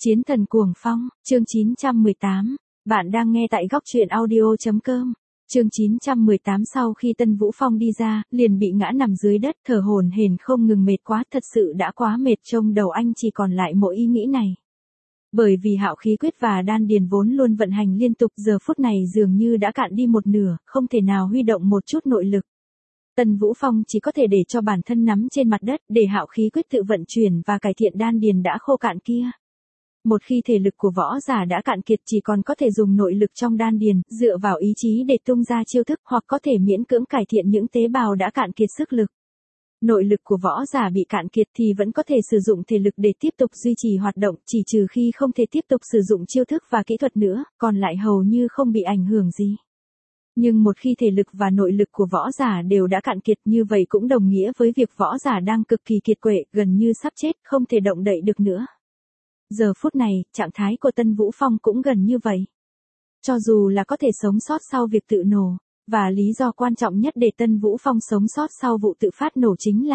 Chiến thần cuồng phong, chương 918. Bạn đang nghe tại góc truyện audio.com. Chương 918 sau khi Tân Vũ Phong đi ra, liền bị ngã nằm dưới đất, thở hổn hển không ngừng, mệt quá, thật sự đã quá mệt, trong đầu anh chỉ còn lại mỗi ý nghĩ này. Bởi vì hạo khí quyết và đan điền vốn luôn vận hành liên tục, giờ phút này dường như đã cạn đi một nửa, không thể nào huy động một chút nội lực. Tân Vũ Phong chỉ có thể để cho bản thân nắm trên mặt đất, để hạo khí quyết tự vận chuyển và cải thiện đan điền đã khô cạn kia. Một khi thể lực của võ giả đã cạn kiệt, chỉ còn có thể dùng nội lực trong đan điền, dựa vào ý chí để tung ra chiêu thức, hoặc có thể miễn cưỡng cải thiện những tế bào đã cạn kiệt sức lực. Nội lực của võ giả bị cạn kiệt thì vẫn có thể sử dụng thể lực để tiếp tục duy trì hoạt động, chỉ trừ khi không thể tiếp tục sử dụng chiêu thức và kỹ thuật nữa, còn lại hầu như không bị ảnh hưởng gì. Nhưng một khi thể lực và nội lực của võ giả đều đã cạn kiệt, như vậy cũng đồng nghĩa với việc võ giả đang cực kỳ kiệt quệ, gần như sắp chết, không thể động đậy được nữa. Giờ phút này, trạng thái của Tân Vũ Phong cũng gần như vậy. Cho dù là có thể sống sót sau việc tự nổ, và lý do quan trọng nhất để Tân Vũ Phong sống sót sau vụ tự phát nổ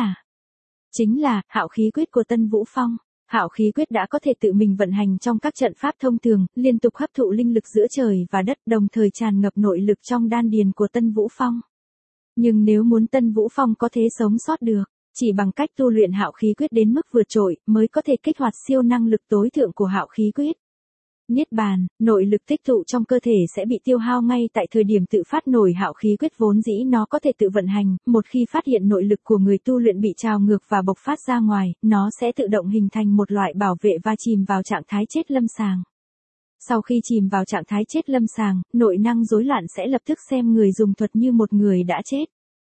chính là hạo khí quyết của Tân Vũ Phong. Hạo khí quyết đã có thể tự mình vận hành trong các trận pháp thông thường, liên tục hấp thụ linh lực giữa trời và đất, đồng thời tràn ngập nội lực trong đan điền của Tân Vũ Phong. Nhưng nếu muốn Tân Vũ Phong có thể sống sót được, chỉ bằng cách tu luyện hạo khí quyết đến mức vượt trội, mới có thể kích hoạt siêu năng lực tối thượng của hạo khí quyết. Niết bàn, nội lực tích tụ trong cơ thể sẽ bị tiêu hao ngay tại thời điểm tự phát nổi hạo khí quyết, vốn dĩ nó có thể tự vận hành, một khi phát hiện nội lực của người tu luyện bị trào ngược và bộc phát ra ngoài, nó sẽ tự động hình thành một loại bảo vệ và chìm vào trạng thái chết lâm sàng. Sau khi chìm vào trạng thái chết lâm sàng, nội năng rối loạn sẽ lập tức xem người dùng thuật như một người đã chết.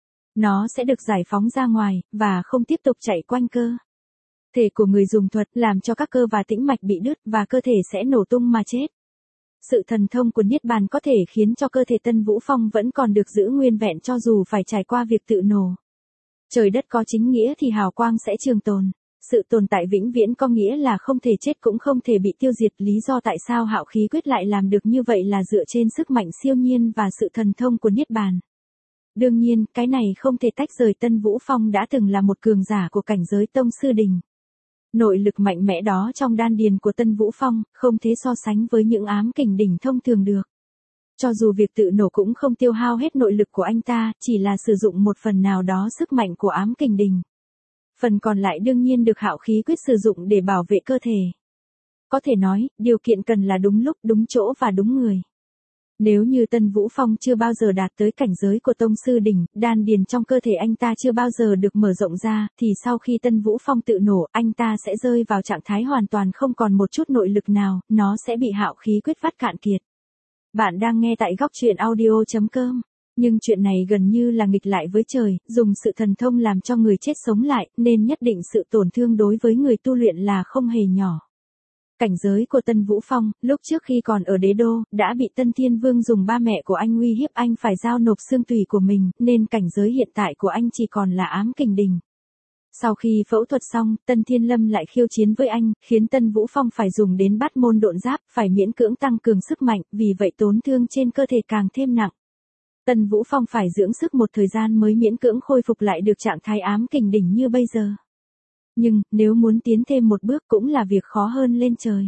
Nó sẽ được giải phóng ra ngoài, và không tiếp tục chạy quanh cơ thể của người dùng thuật, làm cho các cơ và tĩnh mạch bị đứt, và cơ thể sẽ nổ tung mà chết. Sự thần thông của Niết bàn có thể khiến cho cơ thể Tân Vũ Phong vẫn còn được giữ nguyên vẹn cho dù phải trải qua việc tự nổ. Trời đất có chính nghĩa thì hào quang sẽ trường tồn. Sự tồn tại vĩnh viễn có nghĩa là không thể chết cũng không thể bị tiêu diệt. Lý do tại sao hạo khí quyết lại làm được như vậy là dựa trên sức mạnh siêu nhiên và sự thần thông của Niết bàn. Đương nhiên, cái này không thể tách rời Tân Vũ Phong đã từng là một cường giả của cảnh giới tông sư đỉnh. Nội lực mạnh mẽ đó trong đan điền của Tân Vũ Phong, không thể so sánh với những ám kình đỉnh thông thường được. Cho dù việc tự nổ cũng không tiêu hao hết nội lực của anh ta, chỉ là sử dụng một phần nào đó sức mạnh của ám kình đỉnh. Phần còn lại đương nhiên được hạo khí quyết sử dụng để bảo vệ cơ thể. Có thể nói, điều kiện cần là đúng lúc, đúng chỗ và đúng người. Nếu như Tân Vũ Phong chưa bao giờ đạt tới cảnh giới của tông sư đỉnh, đan điền trong cơ thể anh ta chưa bao giờ được mở rộng ra, thì sau khi Tân Vũ Phong tự nổ, anh ta sẽ rơi vào trạng thái hoàn toàn không còn một chút nội lực nào, nó sẽ bị hạo khí quyết vắt cạn kiệt. Bạn đang nghe tại góc truyện audio.com. Nhưng chuyện này gần như là nghịch lại với trời, dùng sự thần thông làm cho người chết sống lại, nên nhất định sự tổn thương đối với người tu luyện là không hề nhỏ. Cảnh giới của Tân Vũ Phong, lúc trước khi còn ở đế đô, đã bị Tân Thiên Vương dùng ba mẹ của anh uy hiếp anh phải giao nộp xương tùy của mình, nên cảnh giới hiện tại của anh chỉ còn là ám kình đỉnh. Sau khi phẫu thuật xong, Tân Thiên Lâm lại khiêu chiến với anh, khiến Tân Vũ Phong phải dùng đến bát môn độn giáp, phải miễn cưỡng tăng cường sức mạnh, vì vậy tổn thương trên cơ thể càng thêm nặng. Tân Vũ Phong phải dưỡng sức một thời gian mới miễn cưỡng khôi phục lại được trạng thái ám kình đỉnh như bây giờ. Nhưng, nếu muốn tiến thêm một bước cũng là việc khó hơn lên trời.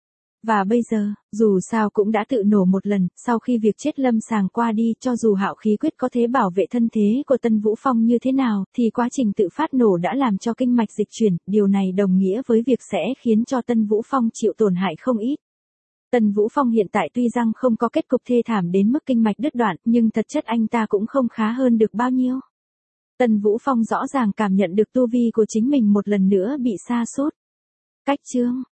Và bây giờ, dù sao cũng đã tự nổ một lần, sau khi việc chết lâm sàng qua đi, cho dù hạo khí quyết có thể bảo vệ thân thế của Tân Vũ Phong như thế nào, thì quá trình tự phát nổ đã làm cho kinh mạch dịch chuyển, điều này đồng nghĩa với việc sẽ khiến cho Tân Vũ Phong chịu tổn hại không ít. Tân Vũ Phong hiện tại tuy rằng không có kết cục thê thảm đến mức kinh mạch đứt đoạn, nhưng thật chất anh ta cũng không khá hơn được bao nhiêu. Tân Vũ Phong rõ ràng cảm nhận được tu vi của chính mình một lần nữa bị sa sút. Cách chương